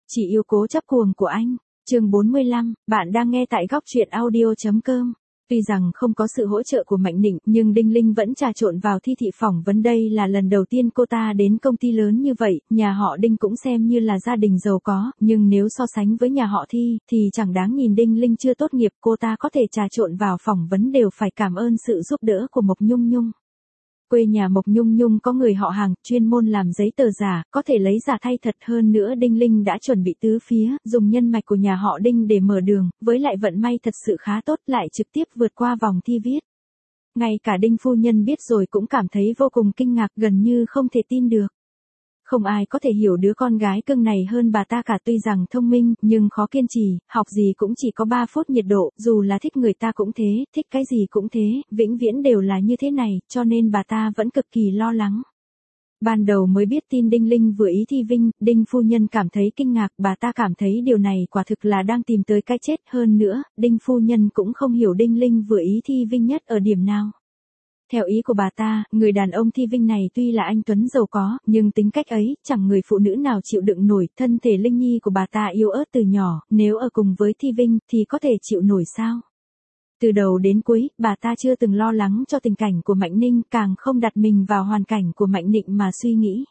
Chị yêu cố chấp cuồng của anh. Chương 45, bạn đang nghe tại góc truyện audio.com. Tuy rằng không có sự hỗ trợ của Mạnh Nịnh, nhưng Đinh Linh vẫn trà trộn vào thi thị phỏng vấn. Đây là lần đầu tiên cô ta đến công ty lớn như vậy, nhà họ Đinh cũng xem như là gia đình giàu có, nhưng nếu so sánh với nhà họ Thi, thì chẳng đáng nhìn. Đinh Linh chưa tốt nghiệp, cô ta có thể trà trộn vào phỏng vấn đều phải cảm ơn sự giúp đỡ của Mộc Nhung Nhung. Quê nhà Mộc Nhung Nhung có người họ hàng, chuyên môn làm giấy tờ giả, có thể lấy giả thay thật. Hơn nữa Đinh Linh đã chuẩn bị tứ phía, dùng nhân mạch của nhà họ Đinh để mở đường, với lại vận may thật sự khá tốt, lại trực tiếp vượt qua vòng thi viết. Ngay cả Đinh phu nhân biết rồi cũng cảm thấy vô cùng kinh ngạc, gần như không thể tin được. Không ai có thể hiểu đứa con gái cưng này hơn bà ta cả. Tuy rằng thông minh, nhưng khó kiên trì, học gì cũng chỉ có 3 phút nhiệt độ, dù là thích người ta cũng thế, thích cái gì cũng thế, vĩnh viễn đều là như thế này, cho nên bà ta vẫn cực kỳ lo lắng. Ban đầu mới biết tin Đinh Linh vừa ý thi Vinh, Đinh phu nhân cảm thấy kinh ngạc, bà ta cảm thấy điều này quả thực là đang tìm tới cái chết. Hơn nữa, Đinh phu nhân cũng không hiểu Đinh Linh vừa ý thi Vinh nhất ở điểm nào. Theo ý của bà ta, người đàn ông Thi Vinh này tuy là anh tuấn giàu có, nhưng tính cách ấy, chẳng người phụ nữ nào chịu đựng nổi. Thân thể linh nhi của bà ta yếu ớt từ nhỏ, nếu ở cùng với Thi Vinh, thì có thể chịu nổi sao? Từ đầu đến cuối, bà ta chưa từng lo lắng cho tình cảnh của Mạnh Ninh, càng không đặt mình vào hoàn cảnh của Mạnh Nịnh mà suy nghĩ.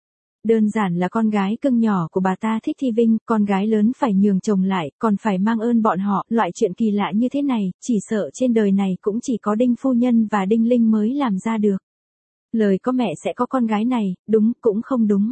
Đơn giản là con gái cưng nhỏ của bà ta thích Thi Vinh, con gái lớn phải nhường chồng lại, còn phải mang ơn bọn họ. Loại chuyện kỳ lạ như thế này, chỉ sợ trên đời này cũng chỉ có Đinh phu nhân và Đinh Linh mới làm ra được. Lời có mẹ sẽ có con gái này, đúng cũng không đúng.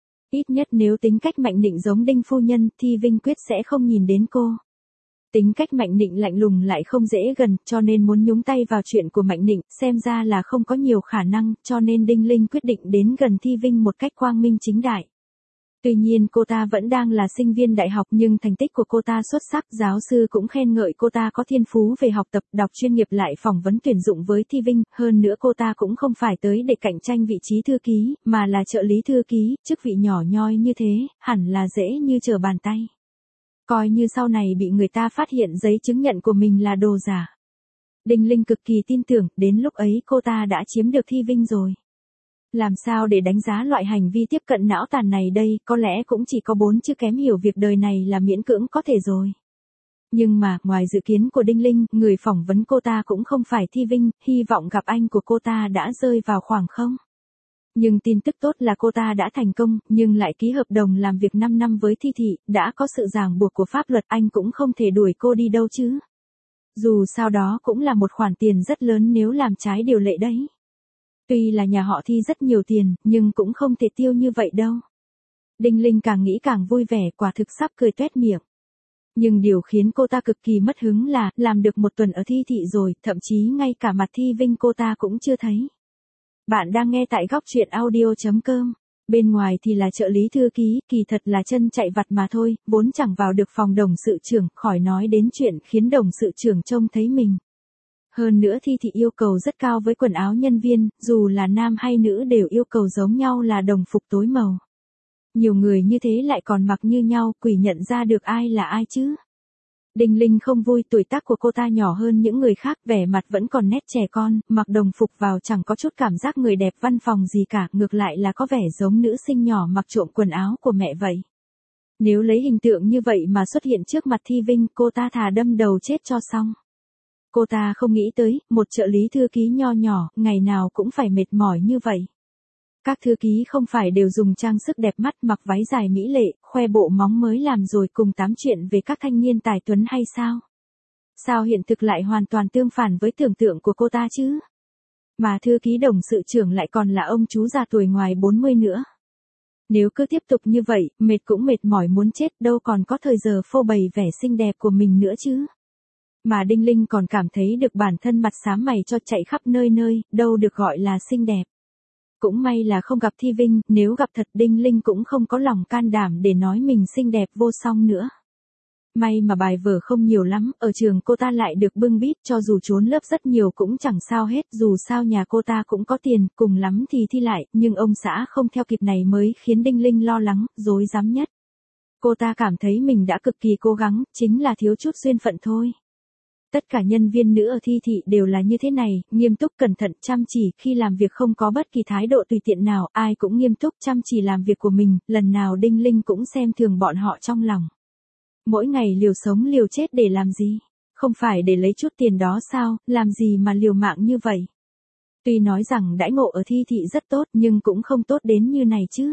Ít nhất nếu tính cách Mạnh Nịnh giống Đinh phu nhân, Thi Vinh quyết sẽ không nhìn đến cô. Tính cách Mạnh Nịnh lạnh lùng lại không dễ gần, cho nên muốn nhúng tay vào chuyện của Mạnh Nịnh, xem ra là không có nhiều khả năng, cho nên Đinh Linh quyết định đến gần Thi Vinh một cách quang minh chính đại. Tuy nhiên cô ta vẫn đang là sinh viên đại học, nhưng thành tích của cô ta xuất sắc, giáo sư cũng khen ngợi cô ta có thiên phú về học tập, đọc chuyên nghiệp, lại phỏng vấn tuyển dụng với Thi Vinh. Hơn nữa cô ta cũng không phải tới để cạnh tranh vị trí thư ký, mà là trợ lý thư ký, chức vị nhỏ nhoi như thế, hẳn là dễ như trở bàn tay. Coi như sau này bị người ta phát hiện giấy chứng nhận của mình là đồ giả. Đinh Linh cực kỳ tin tưởng, đến lúc ấy cô ta đã chiếm được Thi Vinh rồi. Làm sao để đánh giá loại hành vi tiếp cận não tàn này đây, có lẽ cũng chỉ có 4 chữ: kém hiểu việc đời này là miễn cưỡng có thể rồi. Nhưng mà, ngoài dự kiến của Đinh Linh, người phỏng vấn cô ta cũng không phải Thi Vinh, hy vọng gặp anh của cô ta đã rơi vào khoảng không. Nhưng tin tức tốt là cô ta đã thành công, nhưng lại ký hợp đồng làm việc 5 năm với Thi thị, đã có sự ràng buộc của pháp luật, anh cũng không thể đuổi cô đi đâu chứ. Dù sao đó cũng là một khoản tiền rất lớn nếu làm trái điều lệ đấy. Tuy là nhà họ Thi rất nhiều tiền, nhưng cũng không thể tiêu như vậy đâu. Đinh Linh càng nghĩ càng vui vẻ, quả thực sắp cười toét miệng. Nhưng điều khiến cô ta cực kỳ mất hứng là, làm được 1 tuần ở Thi thị rồi, thậm chí ngay cả mặt Thi Vinh cô ta cũng chưa thấy. Bạn đang nghe tại góc truyện audio.com. Bên ngoài thì là trợ lý thư ký, kỳ thật là chân chạy vặt mà thôi, vốn chẳng vào được phòng đồng sự trưởng, khỏi nói đến chuyện khiến đồng sự trưởng trông thấy mình. Hơn nữa Thi thị yêu cầu rất cao với quần áo nhân viên, dù là nam hay nữ đều yêu cầu giống nhau là đồng phục tối màu. Nhiều người như thế lại còn mặc như nhau, quỷ nhận ra được ai là ai chứ. Đinh Linh không vui, tuổi tác của cô ta nhỏ hơn những người khác, vẻ mặt vẫn còn nét trẻ con, mặc đồng phục vào chẳng có chút cảm giác người đẹp văn phòng gì cả, ngược lại là có vẻ giống nữ sinh nhỏ mặc trộm quần áo của mẹ vậy. Nếu lấy hình tượng như vậy mà xuất hiện trước mặt Thi Vinh, cô ta thà đâm đầu chết cho xong. Cô ta không nghĩ tới, một trợ lý thư ký nho nhỏ, ngày nào cũng phải mệt mỏi như vậy. Các thư ký không phải đều dùng trang sức đẹp mắt, mặc váy dài mỹ lệ, khoe bộ móng mới làm rồi cùng tám chuyện về các thanh niên tài tuấn hay sao? Sao hiện thực lại hoàn toàn tương phản với tưởng tượng của cô ta chứ? Mà thư ký đồng sự trưởng lại còn là ông chú già tuổi ngoài 40 nữa. Nếu cứ tiếp tục như vậy, mệt cũng mệt mỏi muốn chết, đâu còn có thời giờ phô bày vẻ xinh đẹp của mình nữa chứ. Mà Đinh Linh còn cảm thấy được bản thân mặt xám mày cho chạy khắp nơi nơi, đâu được gọi là xinh đẹp. Cũng may là không gặp Thi Vinh, nếu gặp thật Đinh Linh cũng không có lòng can đảm để nói mình xinh đẹp vô song nữa. May mà bài vở không nhiều lắm, ở trường cô ta lại được bưng bít, cho dù trốn lớp rất nhiều cũng chẳng sao hết, dù sao nhà cô ta cũng có tiền, cùng lắm thì thi lại, nhưng ông xã không theo kịp này mới khiến Đinh Linh lo lắng, rối rắm nhất. Cô ta cảm thấy mình đã cực kỳ cố gắng, chính là thiếu chút duyên phận thôi. Tất cả nhân viên nữ ở Thi thị đều là như thế này, nghiêm túc cẩn thận chăm chỉ, khi làm việc không có bất kỳ thái độ tùy tiện nào, ai cũng nghiêm túc chăm chỉ làm việc của mình, lần nào Đinh Linh cũng xem thường bọn họ trong lòng. Mỗi ngày liều sống liều chết để làm gì? Không phải để lấy chút tiền đó sao, làm gì mà liều mạng như vậy? Tuy nói rằng đãi ngộ ở Thi thị rất tốt nhưng cũng không tốt đến như này chứ.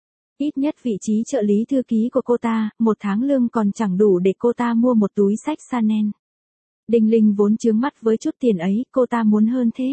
Ít nhất vị trí trợ lý thư ký của cô ta, một tháng lương còn chẳng đủ để cô ta mua một túi xách Chanel. Đinh Linh vốn chướng mắt với chút tiền ấy, cô ta muốn hơn thế.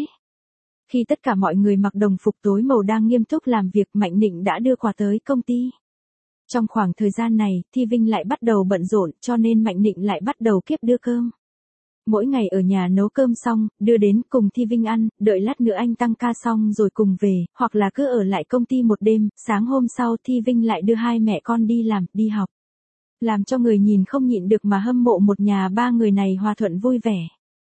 Khi tất cả mọi người mặc đồng phục tối màu đang nghiêm túc làm việc, Mạnh Nịnh đã đưa quà tới công ty. Trong khoảng thời gian này, Thi Vinh lại bắt đầu bận rộn, cho nên Mạnh Nịnh lại bắt đầu kiếp đưa cơm. Mỗi ngày ở nhà nấu cơm xong, đưa đến cùng Thi Vinh ăn, đợi lát nữa anh tăng ca xong rồi cùng về, hoặc là cứ ở lại công ty một đêm, sáng hôm sau Thi Vinh lại đưa hai mẹ con đi làm, đi học. Làm cho người nhìn không nhịn được mà hâm mộ một nhà ba người này hòa thuận vui vẻ.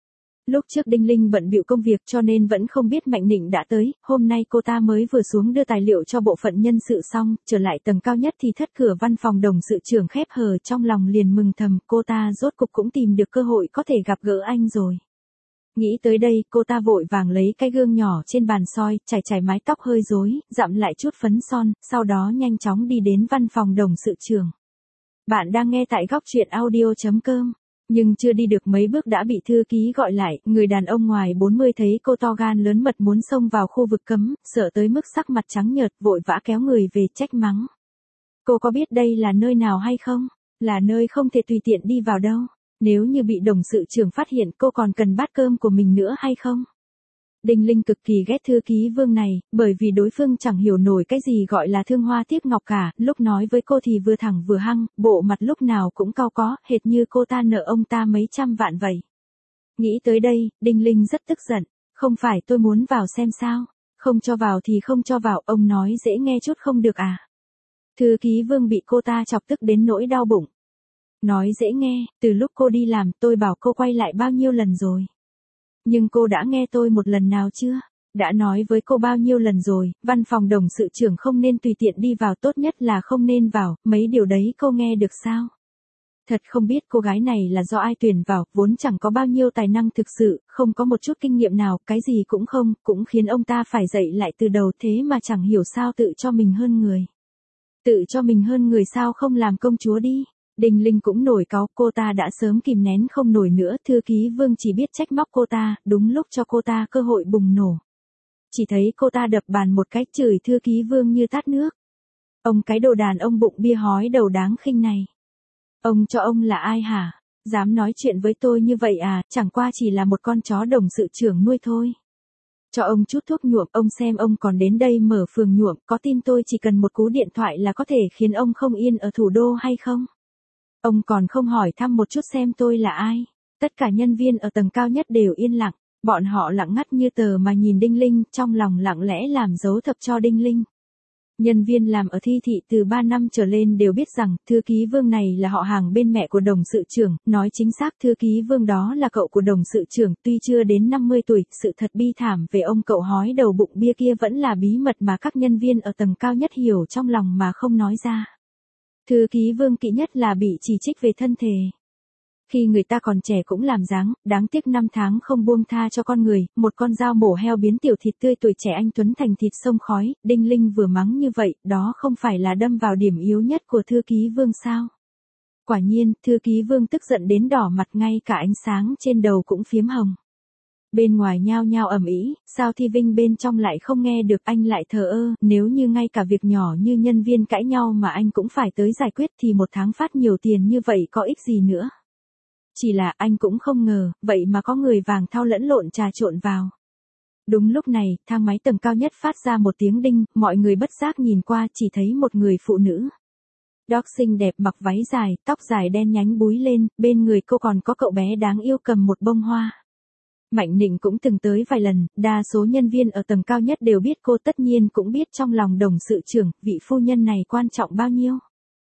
Lúc trước Đinh Linh bận bịu công việc cho nên vẫn không biết Mạnh Nịnh đã tới, hôm nay cô ta mới vừa xuống đưa tài liệu cho bộ phận nhân sự xong, trở lại tầng cao nhất thì thất cửa văn phòng đồng sự trưởng khép hờ, trong lòng liền mừng thầm, cô ta rốt cục cũng tìm được cơ hội có thể gặp gỡ anh rồi. Nghĩ tới đây, cô ta vội vàng lấy cái gương nhỏ trên bàn soi, chải mái tóc hơi rối, dặm lại chút phấn son, sau đó nhanh chóng đi đến văn phòng đồng sự trưởng. Bạn đang nghe tại góc truyện audio.com. Nhưng chưa đi được mấy bước đã bị thư ký gọi lại, người đàn ông ngoài 40 thấy cô to gan lớn mật muốn xông vào khu vực cấm, sợ tới mức sắc mặt trắng nhợt, vội vã kéo người về trách mắng. Cô có biết đây là nơi nào hay không? Là nơi không thể tùy tiện đi vào đâu. Nếu như bị đồng sự trưởng phát hiện, cô còn cần bát cơm của mình nữa hay không? Đinh Linh cực kỳ ghét thư ký Vương này, bởi vì đối phương chẳng hiểu nổi cái gì gọi là thương hoa tiếc ngọc cả, lúc nói với cô thì vừa thẳng vừa hăng, bộ mặt lúc nào cũng cau có, hệt như cô ta nợ ông ta mấy trăm vạn vậy. Nghĩ tới đây, Đinh Linh rất tức giận, không phải tôi muốn vào xem sao, không cho vào thì không cho vào, ông nói dễ nghe chút không được à. Thư ký Vương bị cô ta chọc tức đến nỗi đau bụng. Nói dễ nghe, từ lúc cô đi làm tôi bảo cô quay lại bao nhiêu lần rồi. Nhưng cô đã nghe tôi một lần nào chưa? Đã nói với cô bao nhiêu lần rồi, văn phòng đồng sự trưởng không nên tùy tiện đi vào, tốt nhất là không nên vào, mấy điều đấy cô nghe được sao? Thật không biết cô gái này là do ai tuyển vào, vốn chẳng có bao nhiêu tài năng thực sự, không có một chút kinh nghiệm nào, cái gì cũng không, cũng khiến ông ta phải dậy lại từ đầu, thế mà chẳng hiểu sao tự cho mình hơn người. Tự cho mình hơn người sao không làm công chúa đi. Đinh Linh cũng nổi cáu, cô ta đã sớm kìm nén không nổi nữa, thư ký Vương chỉ biết trách móc cô ta, đúng lúc cho cô ta cơ hội bùng nổ. Chỉ thấy cô ta đập bàn một cách chửi thư ký Vương như tát nước. Ông cái đồ đàn ông bụng bia hói đầu đáng khinh này. Ông cho ông là ai hả? Dám nói chuyện với tôi như vậy à, chẳng qua chỉ là một con chó đồng sự trưởng nuôi thôi. Cho ông chút thuốc nhuộm, ông xem ông còn đến đây mở phường nhuộm, có tin tôi chỉ cần một cú điện thoại là có thể khiến ông không yên ở thủ đô hay không? Ông còn không hỏi thăm một chút xem tôi là ai. Tất cả nhân viên ở tầng cao nhất đều yên lặng, bọn họ lặng ngắt như tờ mà nhìn Đinh Linh, trong lòng lặng lẽ làm dấu thập cho Đinh Linh. Nhân viên làm ở Thi thị từ 3 năm trở lên đều biết rằng, thư ký Vương này là họ hàng bên mẹ của đồng sự trưởng, nói chính xác thư ký Vương đó là cậu của đồng sự trưởng, tuy chưa đến 50 tuổi, sự thật bi thảm về ông cậu hói đầu bụng bia kia vẫn là bí mật mà các nhân viên ở tầng cao nhất hiểu trong lòng mà không nói ra. Thư ký Vương kỵ nhất là bị chỉ trích về thân thể. Khi người ta còn trẻ cũng làm dáng, đáng tiếc 5 tháng không buông tha cho con người, một con dao mổ heo biến tiểu thịt tươi tuổi trẻ anh tuấn thành thịt sông khói, Đinh Linh vừa mắng như vậy, đó không phải là đâm vào điểm yếu nhất của thư ký Vương sao? Quả nhiên, thư ký Vương tức giận đến đỏ mặt, ngay cả ánh sáng trên đầu cũng phiếm hồng. Bên ngoài nhao nhao ầm ĩ, sao Thi Vinh bên trong lại không nghe được, anh lại thờ ơ, nếu như ngay cả việc nhỏ như nhân viên cãi nhau mà anh cũng phải tới giải quyết thì một tháng phát nhiều tiền như vậy có ích gì nữa. Chỉ là anh cũng không ngờ, vậy mà có người vàng thau lẫn lộn trà trộn vào. Đúng lúc này, thang máy tầng cao nhất phát ra một tiếng đinh, mọi người bất giác nhìn qua chỉ thấy một người phụ nữ. Doc xinh đẹp mặc váy dài, tóc dài đen nhánh búi lên, bên người cô còn có cậu bé đáng yêu cầm một bông hoa. Mạnh Nịnh cũng từng tới vài lần, đa số nhân viên ở tầng cao nhất đều biết cô, tất nhiên cũng biết trong lòng đồng sự trưởng, vị phu nhân này quan trọng bao nhiêu.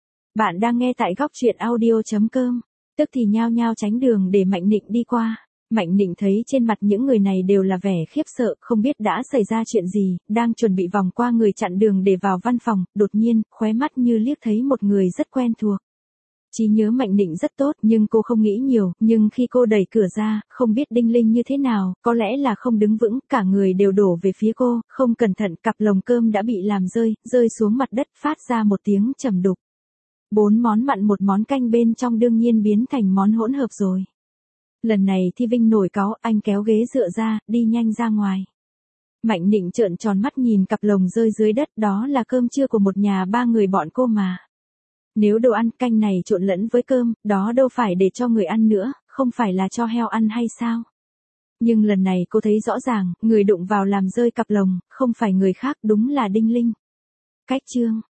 Bạn đang nghe tại góc truyện audio.com. Tức thì nhao nhao tránh đường để Mạnh Nịnh đi qua. Mạnh Nịnh thấy trên mặt những người này đều là vẻ khiếp sợ, không biết đã xảy ra chuyện gì, đang chuẩn bị vòng qua người chặn đường để vào văn phòng, đột nhiên, khóe mắt như liếc thấy một người rất quen thuộc. Trí nhớ Mạnh Nịnh rất tốt nhưng cô không nghĩ nhiều, nhưng khi cô đẩy cửa ra, không biết Đinh Linh như thế nào, có lẽ là không đứng vững, cả người đều đổ về phía cô, không cẩn thận cặp lồng cơm đã bị làm rơi xuống mặt đất phát ra một tiếng trầm đục. 4 món mặn một món canh bên trong đương nhiên biến thành món hỗn hợp rồi. Lần này Thi Vinh nổi cáu, anh kéo ghế dựa ra, đi nhanh ra ngoài. Mạnh Nịnh trợn tròn mắt nhìn cặp lồng rơi dưới đất, đó là cơm trưa của một nhà 3 người bọn cô mà. Nếu đồ ăn canh này trộn lẫn với cơm, đó đâu phải để cho người ăn nữa, không phải là cho heo ăn hay sao? Nhưng lần này cô thấy rõ ràng, người đụng vào làm rơi cặp lồng, không phải người khác, đúng là Đinh Linh. Cách chương